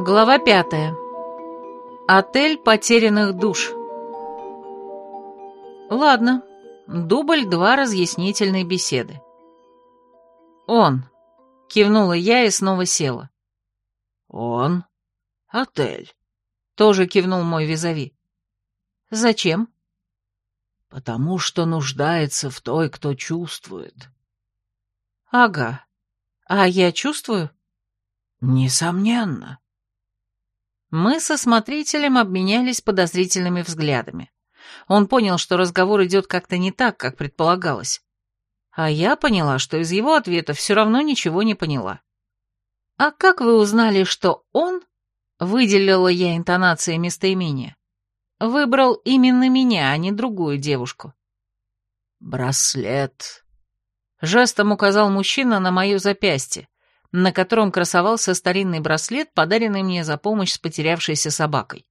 Глава 5. Отель потерянных душ. Ладно, дубль 2 разъяснительной беседы. «Он», — кивнула я и снова села. «Он? Отель», — тоже кивнул мой визави. «Зачем?» «Потому что нуждается в той, кто чувствует». «Ага. А я чувствую?» «Несомненно». Мы со смотрителем обменялись подозрительными взглядами. Он понял, что разговор идет как-то не так, как предполагалось. А я поняла, что из его ответа все равно ничего не поняла. «А как вы узнали, что он, — выделила я интонацией местоимения, — выбрал именно меня, а не другую девушку?» «Браслет», — жестом указал мужчина на мое запястье, на котором красовался старинный браслет, подаренный мне за помощь с потерявшейся собакой.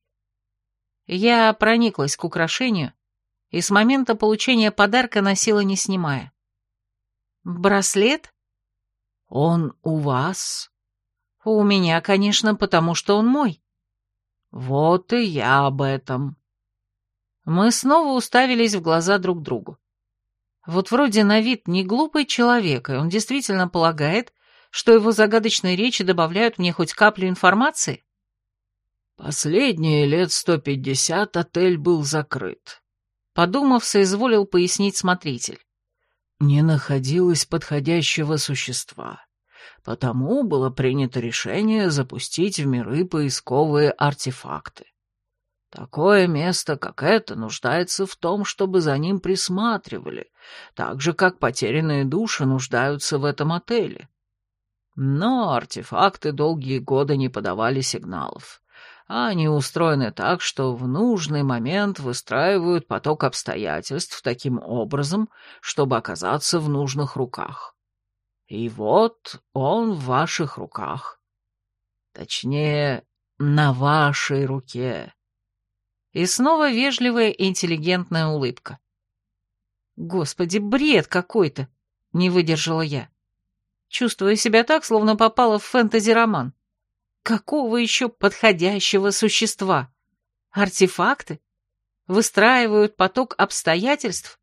Я прониклась к украшению и с момента получения подарка носила, не снимая. «Браслет? «Он у вас?» У меня, конечно, потому что он мой». «Вот и я об этом». Мы снова уставились в глаза друг другу. Вот вроде на вид не глупый человек, и он действительно полагает, что его загадочные речи добавляют мне хоть каплю информации? «Последние лет 150 отель был закрыт», — подумав, соизволил пояснить смотритель. «Не находилось подходящего существа, потому было принято решение запустить в миры поисковые артефакты. Такое место, как это, нуждается в том, чтобы за ним присматривали, так же, как потерянные души нуждаются в этом отеле. Но артефакты долгие годы не подавали сигналов. Они устроены так, что в нужный момент выстраивают поток обстоятельств таким образом, чтобы оказаться в нужных руках. И вот он в ваших руках. Точнее, на вашей руке». И снова вежливая и интеллигентная улыбка. «Господи, бред какой-то!» — не выдержала я. Чувствую себя так, словно попала в фэнтези-роман. Какого еще подходящего существа? Артефакты? Выстраивают поток обстоятельств?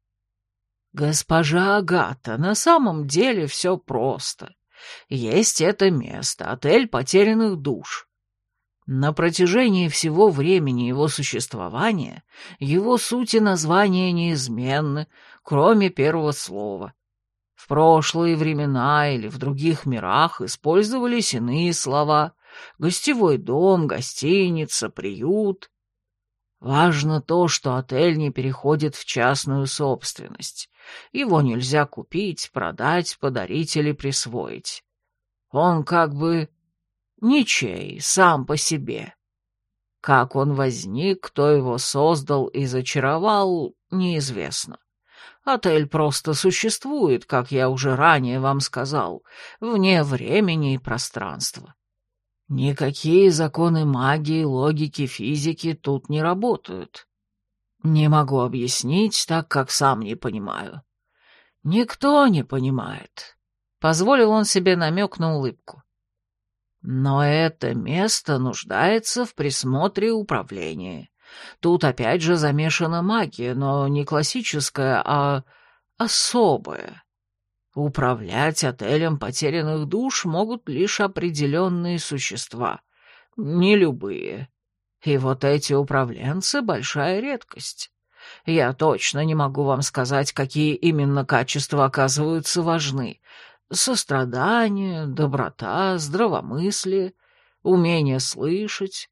«Госпожа Агата, на самом деле все просто. Есть это место, отель потерянных душ. На протяжении всего времени его существования его суть и название неизменны, кроме первого слова. В прошлые времена или в других мирах использовались иные слова: гостевой дом, гостиница, приют. Важно то, что отель не переходит в частную собственность. Его нельзя купить, продать, подарить или присвоить. Он как бы ничей, сам по себе. Как он возник, кто его создал и зачаровал, неизвестно. Отель просто существует, как я уже ранее вам сказал, вне времени и пространства. Никакие законы магии, логики, физики тут не работают. Не могу объяснить, так как сам не понимаю. Никто не понимает. Позволил он себе намек на улыбку. Но это место нуждается в присмотре и управлении. Тут опять же замешана магия, но не классическая, а особая. Управлять отелем потерянных душ могут лишь определенные существа, не любые. И вот эти управленцы — большая редкость. Я точно не могу вам сказать, какие именно качества оказываются важны. Сострадание, доброта, здравомыслие, умение слышать.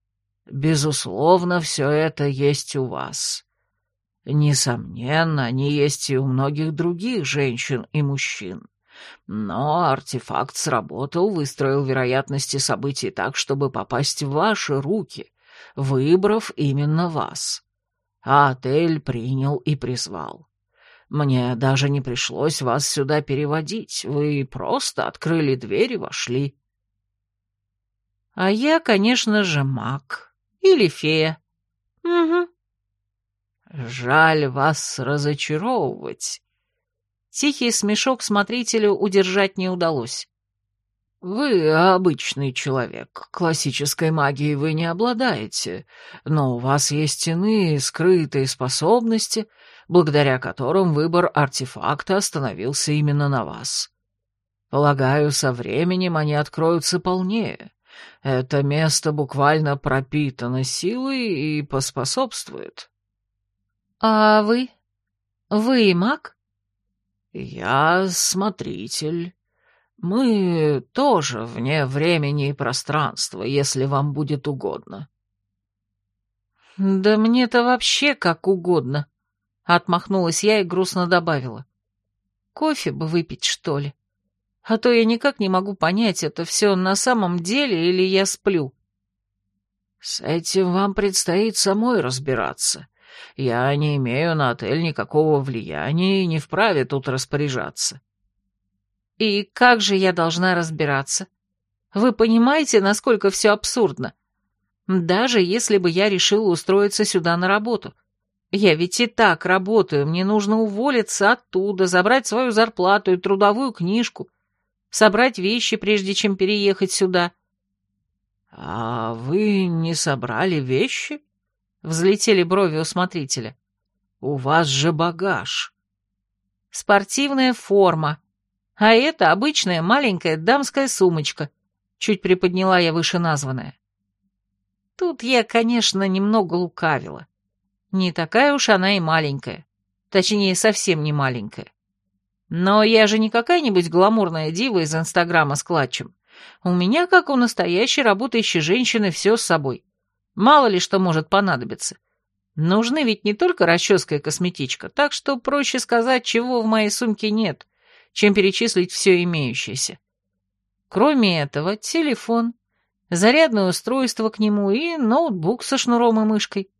Безусловно, все это есть у вас. Несомненно, они есть и у многих других женщин и мужчин. Но артефакт сработал, выстроил вероятности событий так, чтобы попасть в ваши руки, выбрав именно вас. А отель принял и призвал. Мне даже не пришлось вас сюда переводить, вы просто открыли дверь и вошли. А я, конечно же, маг. Или фея. Угу. Жаль вас разочаровывать. Тихий смешок смотрителю удержать не удалось. Вы обычный человек, классической магией вы не обладаете, но у вас есть иные скрытые способности, благодаря которым выбор артефакта остановился именно на вас. Полагаю, со временем они откроются полнее. Это место буквально пропитано силой и поспособствует. А вы? Вы маг? Я смотритель. Мы тоже вне времени и пространства, если вам будет угодно. Да мне-то вообще как угодно. Отмахнулась я и грустно добавила. Кофе бы выпить, что ли? А то я никак не могу понять, это все на самом деле или я сплю. С этим вам предстоит самой разбираться. Я не имею на отель никакого влияния и не вправе тут распоряжаться. И как же я должна разбираться? Вы понимаете, насколько все абсурдно? Даже если бы я решила устроиться сюда на работу. Я ведь и так работаю, мне нужно уволиться оттуда, забрать свою зарплату и трудовую книжку, собрать вещи, прежде чем переехать сюда. А вы не собрали вещи? Взлетели брови у смотрителя. У вас же багаж. Спортивная форма. А это обычная маленькая дамская сумочка. Чуть приподняла я вышеназванное. Тут я, конечно, немного лукавила. Не такая уж она и маленькая. Точнее, совсем не маленькая. Но я же не какая-нибудь гламурная дива из Инстаграма с клатчем. У меня, как у настоящей работающей женщины, все с собой. Мало ли что может понадобиться. Нужны ведь не только расческа и косметичка, так что проще сказать, чего в моей сумке нет, чем перечислить все имеющееся. Кроме этого, телефон, зарядное устройство к нему и ноутбук со шнуром и мышкой.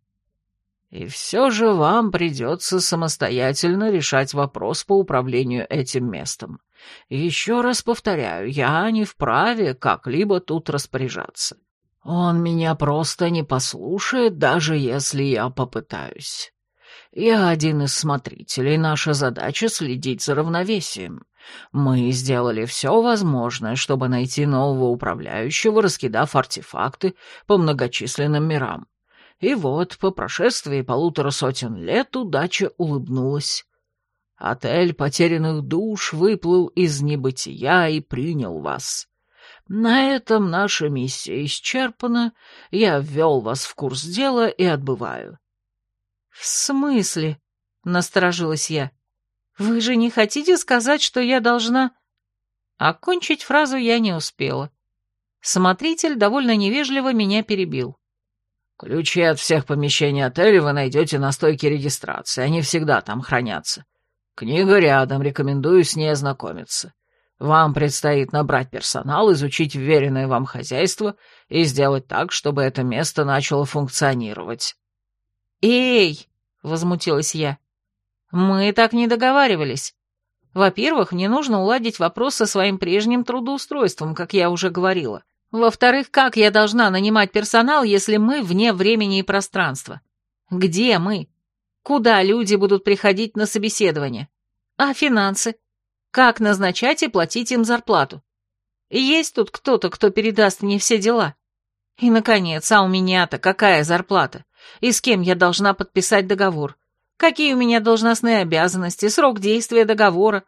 И все же вам придется самостоятельно решать вопрос по управлению этим местом. Еще раз повторяю, я не вправе как-либо тут распоряжаться. Он меня просто не послушает, даже если я попытаюсь. Я один из смотрителей, наша задача — следить за равновесием. Мы сделали все возможное, чтобы найти нового управляющего, раскидав артефакты по многочисленным мирам. И вот, по прошествии 150 лет, удача улыбнулась. Отель потерянных душ выплыл из небытия и принял вас. На этом наша миссия исчерпана, я ввел вас в курс дела и отбываю. «В смысле?» — насторожилась я. «Вы же не хотите сказать, что я должна...» Окончить фразу я не успела. Смотритель довольно невежливо меня перебил. «Ключи от всех помещений отеля вы найдете на стойке регистрации, они всегда там хранятся. Книга рядом, рекомендую с ней ознакомиться. Вам предстоит набрать персонал, изучить вверенное вам хозяйство и сделать так, чтобы это место начало функционировать». «Эй!» — возмутилась я. «Мы так не договаривались. Во-первых, мне нужно уладить вопрос со своим прежним трудоустройством, как я уже говорила. Во-вторых, как я должна нанимать персонал, если мы вне времени и пространства? Где мы? Куда люди будут приходить на собеседование? А финансы? Как назначать и платить им зарплату? Есть тут кто-то, кто передаст мне все дела? И, наконец, а у меня-то какая зарплата? И с кем я должна подписать договор? Какие у меня должностные обязанности, срок действия договора?»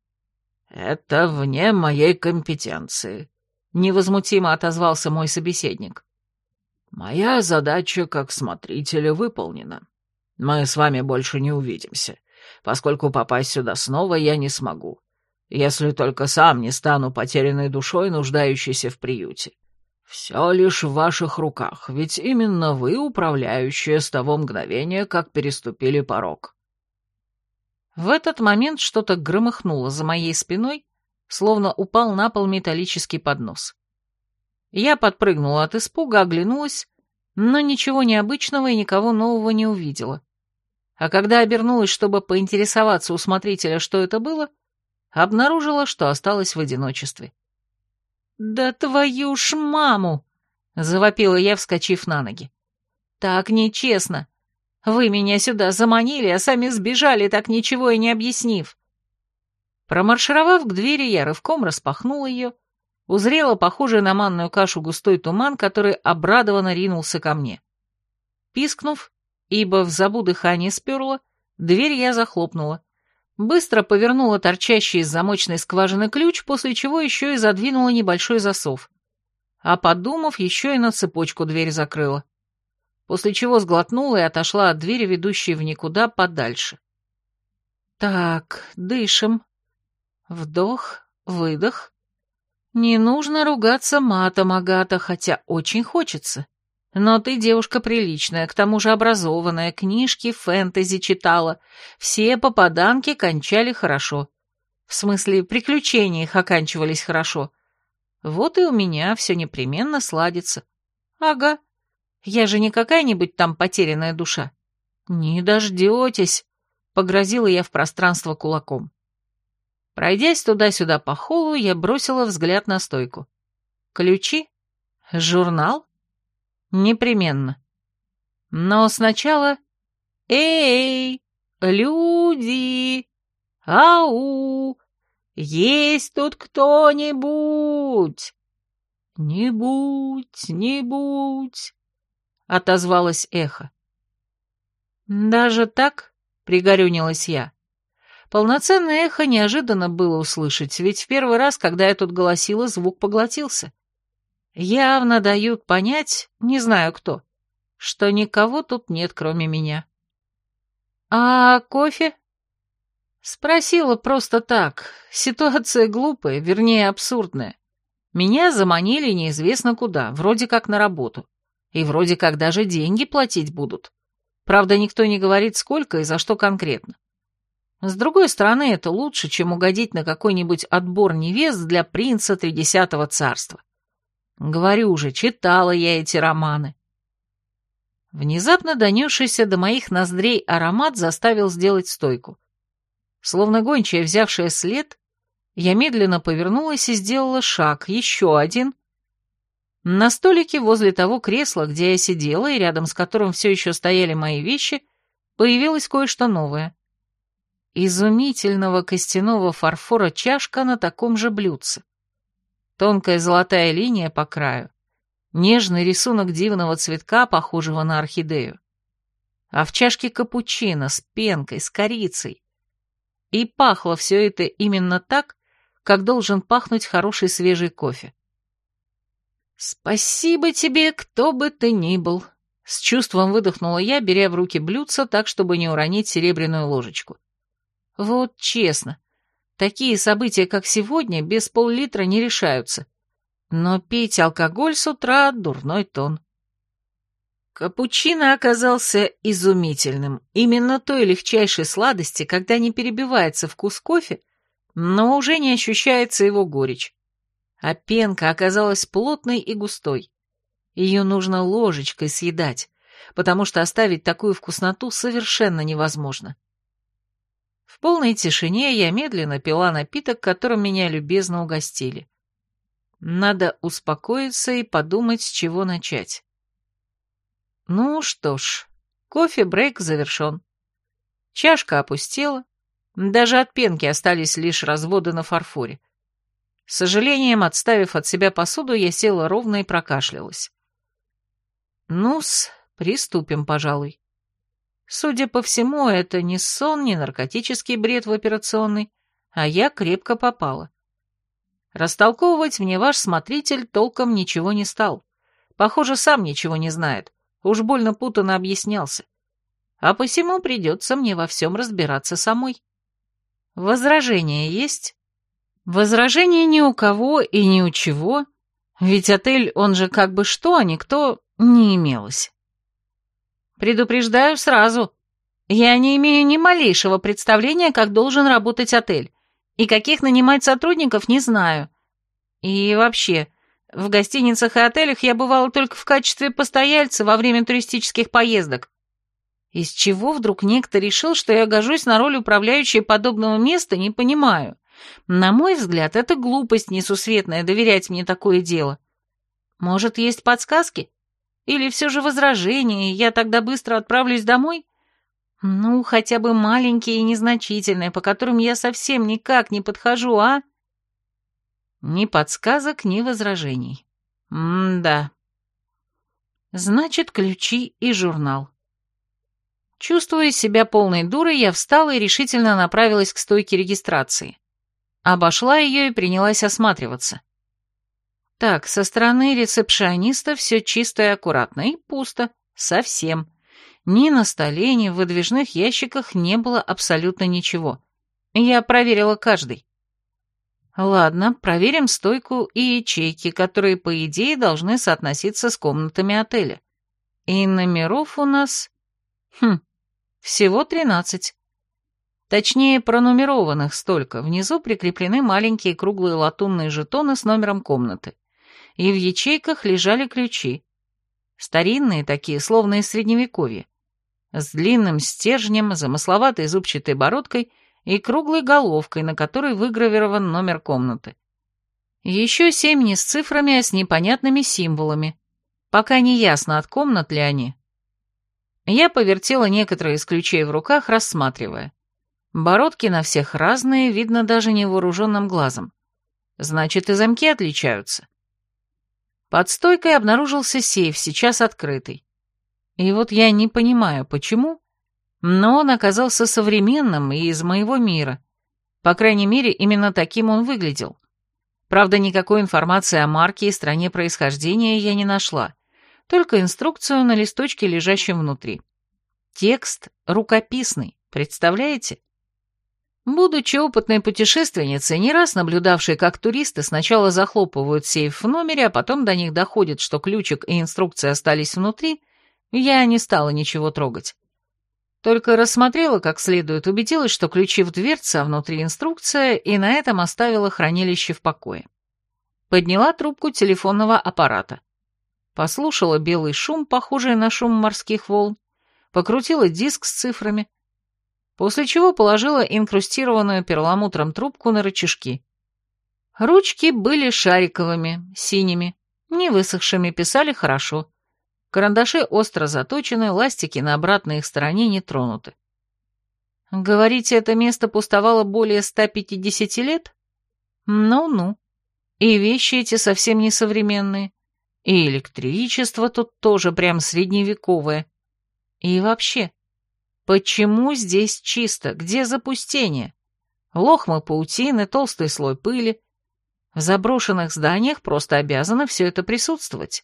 «Это вне моей компетенции», — невозмутимо отозвался мой собеседник. «Моя задача как смотрителя выполнена. Мы с вами больше не увидимся, поскольку попасть сюда снова я не смогу, если только сам не стану потерянной душой, нуждающейся в приюте. Все лишь в ваших руках, ведь именно вы управляющая с того мгновения, как переступили порог». В этот момент что-то громыхнуло за моей спиной, словно упал на пол металлический поднос. Я подпрыгнула от испуга, оглянулась, но ничего необычного и никого нового не увидела. А когда обернулась, чтобы поинтересоваться у смотрителя, что это было, обнаружила, что осталась в одиночестве. «Да твою ж маму!» — завопила я, вскочив на ноги. «Так нечестно. Вы меня сюда заманили, а сами сбежали, так ничего и не объяснив». Промаршировав к двери, я рывком распахнула ее, узрела похожий на манную кашу густой туман, который обрадованно ринулся ко мне. Пискнув, ибо в забу дыхание сперло, дверь я захлопнула. Быстро повернула торчащий из замочной скважины ключ, после чего еще и задвинула небольшой засов. А подумав, еще и на цепочку дверь закрыла. После чего сглотнула и отошла от двери, ведущей в никуда, подальше. Так, дышим. Вдох, выдох. Не нужно ругаться матом, Агата, хотя очень хочется. Но ты девушка приличная, к тому же образованная, книжки фэнтези читала. Все попаданки кончали хорошо. В смысле, приключения их оканчивались хорошо. Вот и у меня все непременно сладится. Ага, я же не какая-нибудь там потерянная душа. Не дождетесь, погрозила я в пространство кулаком. Пройдясь туда-сюда по холлу, я бросила взгляд на стойку. Ключи? Журнал? Непременно. Но сначала... Эй, люди! Ау! Есть тут кто-нибудь? Не будь, отозвалось эхо. Даже так? Пригорюнилась я. Полноценное эхо неожиданно было услышать, ведь в первый раз, когда я тут голосила, звук поглотился. Явно дают понять, не знаю кто, что никого тут нет, кроме меня. «А кофе?» Спросила просто так. Ситуация глупая, вернее, абсурдная. Меня заманили неизвестно куда, вроде как на работу. И вроде как даже деньги платить будут. Правда, никто не говорит, сколько и за что конкретно. С другой стороны, это лучше, чем угодить на какой-нибудь отбор невест для принца Тридесятого царства. Говорю уже, читала я эти романы. Внезапно донесшийся до моих ноздрей аромат заставил сделать стойку. Словно гончая, взявшая след, я медленно повернулась и сделала шаг, еще один. На столике возле того кресла, где я сидела и рядом с которым все еще стояли мои вещи, появилось кое-что новое. Изумительного костяного фарфора чашка на таком же блюдце. Тонкая золотая линия по краю, нежный рисунок дивного цветка, похожего на орхидею. А в чашке капучино с пенкой, с корицей. И пахло все это именно так, как должен пахнуть хороший свежий кофе. «Спасибо тебе, кто бы ты ни был», — с чувством выдохнула я, беря в руки блюдце так, чтобы не уронить серебряную ложечку. «Вот честно, такие события, как сегодня, без пол-литра не решаются. Но пить алкоголь с утра — дурной тон». Капучино оказался изумительным. Именно той легчайшей сладости, когда не перебивается вкус кофе, но уже не ощущается его горечь. А пенка оказалась плотной и густой. Ее нужно ложечкой съедать, потому что оставить такую вкусноту совершенно невозможно. В полной тишине я медленно пила напиток, которым меня любезно угостили. Надо успокоиться и подумать, с чего начать. Ну что ж, кофе-брейк завершен. Чашка опустела, даже от пенки остались лишь разводы на фарфоре. С сожалением, отставив от себя посуду, я села ровно и прокашлялась. Ну-с, приступим, пожалуй. Судя по всему, это не сон, не наркотический бред в операционной, а я крепко попала. Растолковывать мне ваш смотритель толком ничего не стал. Похоже, сам ничего не знает. Уж больно путанно объяснялся. А посему придется мне во всем разбираться самой. Возражения есть? Возражения ни у кого и ни у чего, ведь отель, он же как бы что, а никто, не имелось. Предупреждаю сразу, я не имею ни малейшего представления, как должен работать отель, и каких нанимать сотрудников не знаю. И вообще, в гостиницах и отелях я бывала только в качестве постояльца во время туристических поездок. Из чего вдруг некто решил, что я гожусь на роль управляющей подобного места, не понимаю. На мой взгляд, это глупость несусветная доверять мне такое дело. Может, есть подсказки? Или все же возражения, и я тогда быстро отправлюсь домой? Ну, хотя бы маленькие и незначительные, по которым я совсем никак не подхожу, а? Ни подсказок, ни возражений. Да. Значит, ключи и журнал. Чувствуя себя полной дурой, я встала и решительно направилась к стойке регистрации. Обошла ее и принялась осматриваться. Так, со стороны рецепшиониста все чисто и аккуратно, и пусто, совсем. Ни на столе, ни в выдвижных ящиках не было абсолютно ничего. Я проверила каждый. Ладно, проверим стойку и ячейки, которые, по идее, должны соотноситься с комнатами отеля. И номеров у нас... всего 13. Точнее, пронумерованных столько. Внизу прикреплены маленькие круглые латунные жетоны с номером комнаты. И в ячейках лежали ключи. Старинные такие, словно из средневековья. С длинным стержнем, замысловатой зубчатой бородкой и круглой головкой, на которой выгравирован номер комнаты. Еще 7 не с цифрами, а с непонятными символами. Пока не ясно, от комнат ли они. Я повертела некоторые из ключей в руках, рассматривая. Бородки на всех разные, видно даже невооруженным глазом. Значит, и замки отличаются. Под стойкой обнаружился сейф, сейчас открытый. И вот я не понимаю, почему, но он оказался современным и из моего мира. По крайней мере, именно таким он выглядел. Правда, никакой информации о марке и стране происхождения я не нашла, только инструкцию на листочке, лежащем внутри. Текст рукописный, представляете? Будучи опытной путешественницей, не раз наблюдавшей, как туристы сначала захлопывают сейф в номере, а потом до них доходит, что ключик и инструкция остались внутри, я не стала ничего трогать. Только рассмотрела как следует, убедилась, что ключи в дверце, а внутри инструкция, и на этом оставила хранилище в покое. Подняла трубку телефонного аппарата. Послушала белый шум, похожий на шум морских волн, покрутила диск с цифрами, после чего положила инкрустированную перламутром трубку на рычажки. Ручки были шариковыми, синими, не высохшими, писали хорошо. Карандаши остро заточены, ластики на обратной их стороне не тронуты. Говорите, это место пустовало более 150 лет? Ну-ну. И вещи эти совсем не современные. И электричество тут тоже прям средневековое. И вообще, почему здесь чисто? Где запустение? Лохмы паутины, толстый слой пыли. В заброшенных зданиях просто обязано все это присутствовать.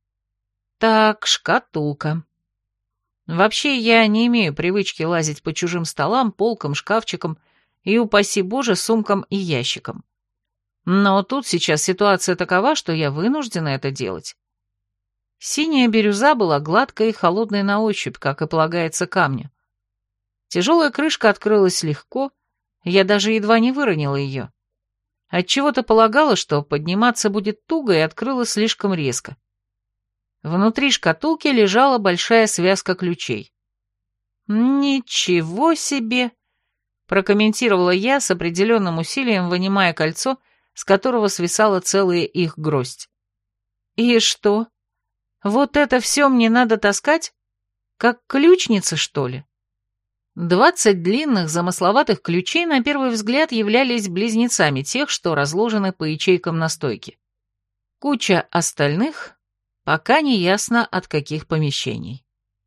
Так, шкатулка. Вообще, я не имею привычки лазить по чужим столам, полкам, шкафчикам и, упаси Боже, сумкам и ящикам. Но тут сейчас ситуация такова, что я вынуждена это делать. Синяя бирюза была гладкой и холодной на ощупь, как и полагается камню. Тяжелая крышка открылась легко, я даже едва не выронила ее. Отчего-то полагала, что подниматься будет туго, и открыла слишком резко. Внутри шкатулки лежала большая связка ключей. «Ничего себе!» — прокомментировала я с определенным усилием, вынимая кольцо, с которого свисала целая их гроздь. «И что? Вот это все мне надо таскать? Как ключница, что ли?» 20 длинных замысловатых ключей на первый взгляд являлись близнецами тех, что разложены по ячейкам на стойке. Куча остальных... Пока не ясно, от каких помещений.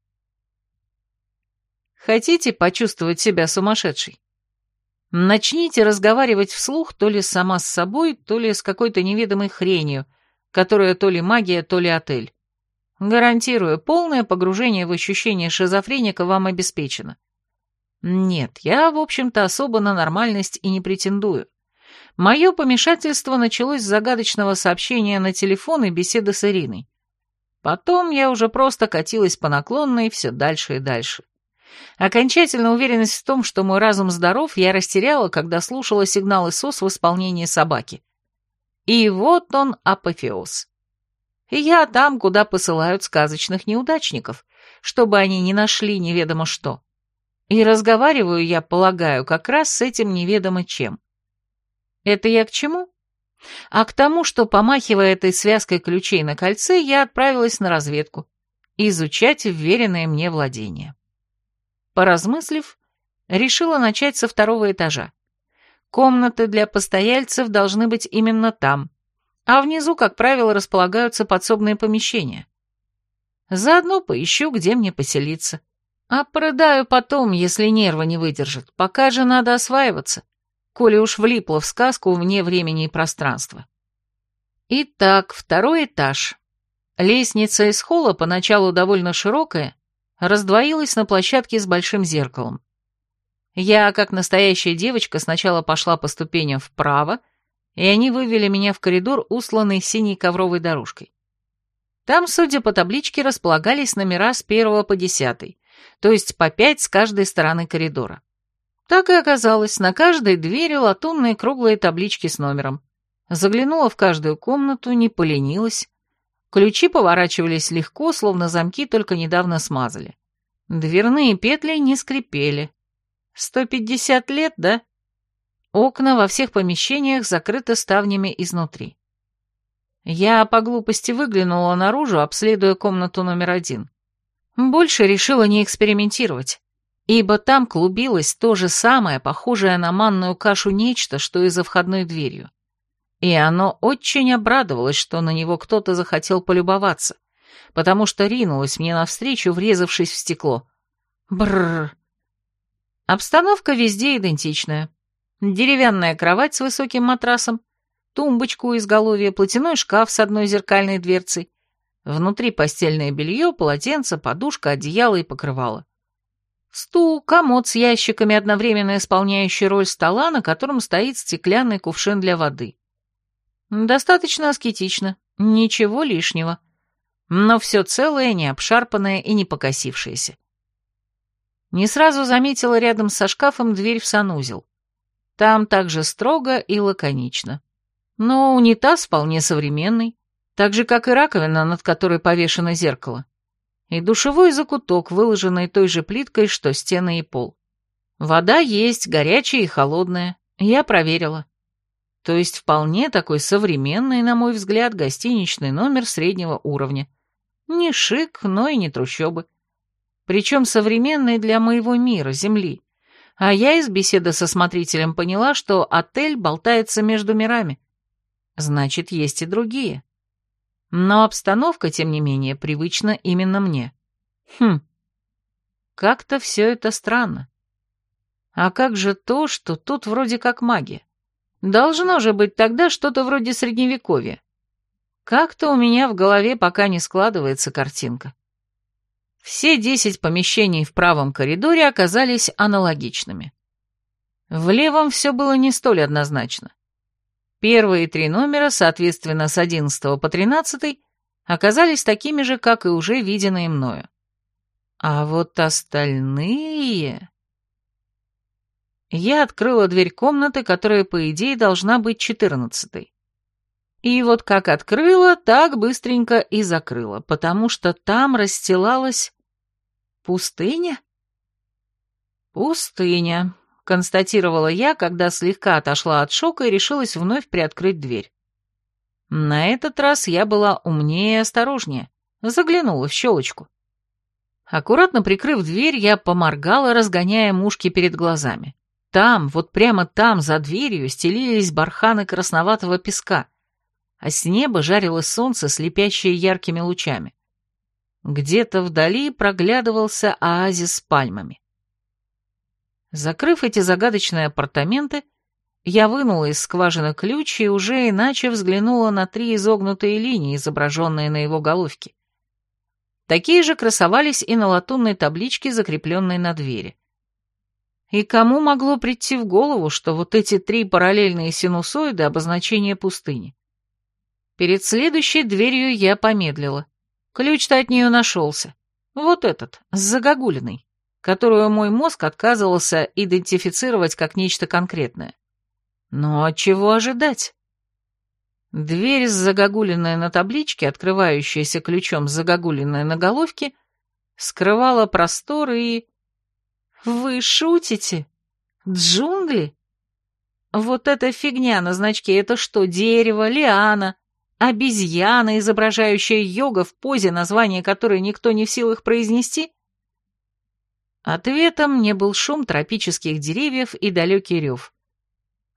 Хотите почувствовать себя сумасшедшей? Начните разговаривать вслух то ли сама с собой, то ли с какой-то неведомой хренью, которая то ли магия, то ли отель. Гарантирую, полное погружение в ощущение шизофреника вам обеспечено. Нет, я, в общем-то, особо на нормальность и не претендую. Мое помешательство началось с загадочного сообщения на телефон и беседы с Ириной. Потом я уже просто катилась по наклонной все дальше и дальше. Окончательно уверенность в том, что мой разум здоров, я растеряла, когда слушала сигналы СОС в исполнении собаки. И вот он апофеоз. Я там, куда посылают сказочных неудачников, чтобы они не нашли неведомо что. И разговариваю я, полагаю, как раз с этим неведомо чем. Это я к чему? А к тому, что, помахивая этой связкой ключей на кольце, я отправилась на разведку, изучать вверенное мне владение. Поразмыслив, решила начать со 2-го этажа. Комнаты для постояльцев должны быть именно там, а внизу, как правило, располагаются подсобные помещения. Заодно поищу, где мне поселиться. А продаю потом, если нервы не выдержат. Пока же надо осваиваться, коли уж влипла в сказку вне времени и пространства. Итак, второй этаж. Лестница из холла, поначалу довольно широкая, раздвоилась на площадке с большим зеркалом. Я, как настоящая девочка, сначала пошла по ступеням вправо, и они вывели меня в коридор, усланный синей ковровой дорожкой. Там, судя по табличке, располагались номера с 1 по 10, то есть по 5 с каждой стороны коридора. Так и оказалось, на каждой двери латунные круглые таблички с номером. Заглянула в каждую комнату, не поленилась. Ключи поворачивались легко, словно замки только недавно смазали. Дверные петли не скрипели. 150 лет, да? Окна во всех помещениях закрыты ставнями изнутри. Я по глупости выглянула наружу, обследуя комнату номер 1. Больше решила не экспериментировать, ибо там клубилось то же самое, похожее на манную кашу нечто, что и за входной дверью. И оно очень обрадовалось, что на него кто-то захотел полюбоваться, потому что ринулось мне навстречу, врезавшись в стекло. Бррр. Обстановка везде идентичная. Деревянная кровать с высоким матрасом, тумбочка у изголовья, платяной шкаф с одной зеркальной дверцей, внутри постельное белье, полотенце, подушка, одеяло и покрывало. Стул, комод с ящиками, одновременно исполняющий роль стола, на котором стоит стеклянный кувшин для воды. Достаточно аскетично, ничего лишнего, но все целое, не обшарпанное и не покосившееся. Не сразу заметила рядом со шкафом дверь в санузел. Там также строго и лаконично. Но унитаз вполне современный, так же, как и раковина, над которой повешено зеркало. И душевой закуток, выложенный той же плиткой, что стены и пол. Вода есть, горячая и холодная, я проверила. То есть вполне такой современный, на мой взгляд, гостиничный номер среднего уровня. Не шик, но и не трущобы. Причем современный для моего мира, Земли. А я из беседы со смотрителем поняла, что отель болтается между мирами. Значит, есть и другие. Но обстановка, тем не менее, привычна именно мне. Как-то все это странно. А как же то, что тут вроде как магия? Должно же быть тогда что-то вроде средневековья. Как-то у меня в голове пока не складывается картинка. Все 10 помещений в правом коридоре оказались аналогичными. В левом все было не столь однозначно. Первые 3 номера, соответственно, с 11 по 13, оказались такими же, как и уже виденные мною. А вот остальные... Я открыла дверь комнаты, которая, по идее, должна быть 14-й. И вот как открыла, так быстренько и закрыла, потому что там расстилалась... пустыня? Пустыня, констатировала я, когда слегка отошла от шока и решилась вновь приоткрыть дверь. На этот раз я была умнее и осторожнее, заглянула в щелочку. Аккуратно прикрыв дверь, я поморгала, разгоняя мушки перед глазами. Там, вот прямо там, за дверью, стелились барханы красноватого песка, а с неба жарило солнце, слепящее яркими лучами. Где-то вдали проглядывался оазис с пальмами. Закрыв эти загадочные апартаменты, я вынула из скважины ключ и уже иначе взглянула на 3 изогнутые линии, изображенные на его головке. Такие же красовались и на латунной табличке, закрепленной на двери. И кому могло прийти в голову, что вот эти 3 параллельные синусоиды — обозначение пустыни? Перед следующей дверью я помедлила. Ключ-то от нее нашелся. Вот этот, с загогулиной, которую мой мозг отказывался идентифицировать как нечто конкретное. Но от чего ожидать? Дверь с загогулиной на табличке, открывающаяся ключом с загогулиной на головке, скрывала простор и... Вы шутите? Джунгли? Вот эта фигня на значке — это что, дерево, лиана, обезьяна, изображающая йога в позе, название которой никто не в силах произнести? Ответом мне был шум тропических деревьев и далекий рев.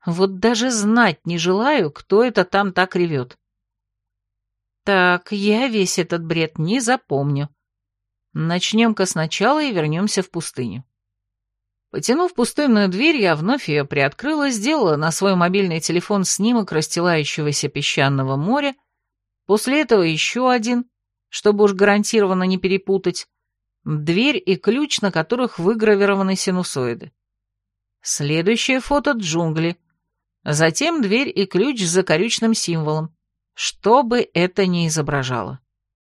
Вот даже знать не желаю, кто это там так ревет. Так, я весь этот бред не запомню. Начнем-ка сначала и вернемся в пустыню. Потянув пустынную дверь, я вновь ее приоткрыла, сделала на свой мобильный телефон снимок расстилающегося песчаного моря, после этого еще один, чтобы уж гарантированно не перепутать, дверь и ключ, на которых выгравированы синусоиды. Следующее фото — джунгли, затем дверь и ключ с закорючным символом, что бы это ни изображало.